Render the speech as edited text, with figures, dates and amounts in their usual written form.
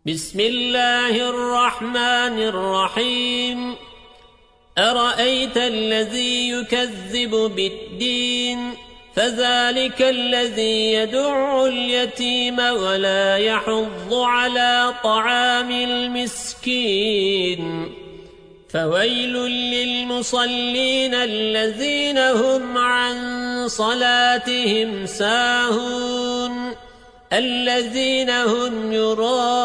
بسم الله الرحمن الرحيم أرأيت الذي يكذب بالدين فذلك الذي يدع اليتيم ولا يحض على طعام المسكين فويل للمصلين الذين هم عن صلاتهم ساهون الذين هم يراءون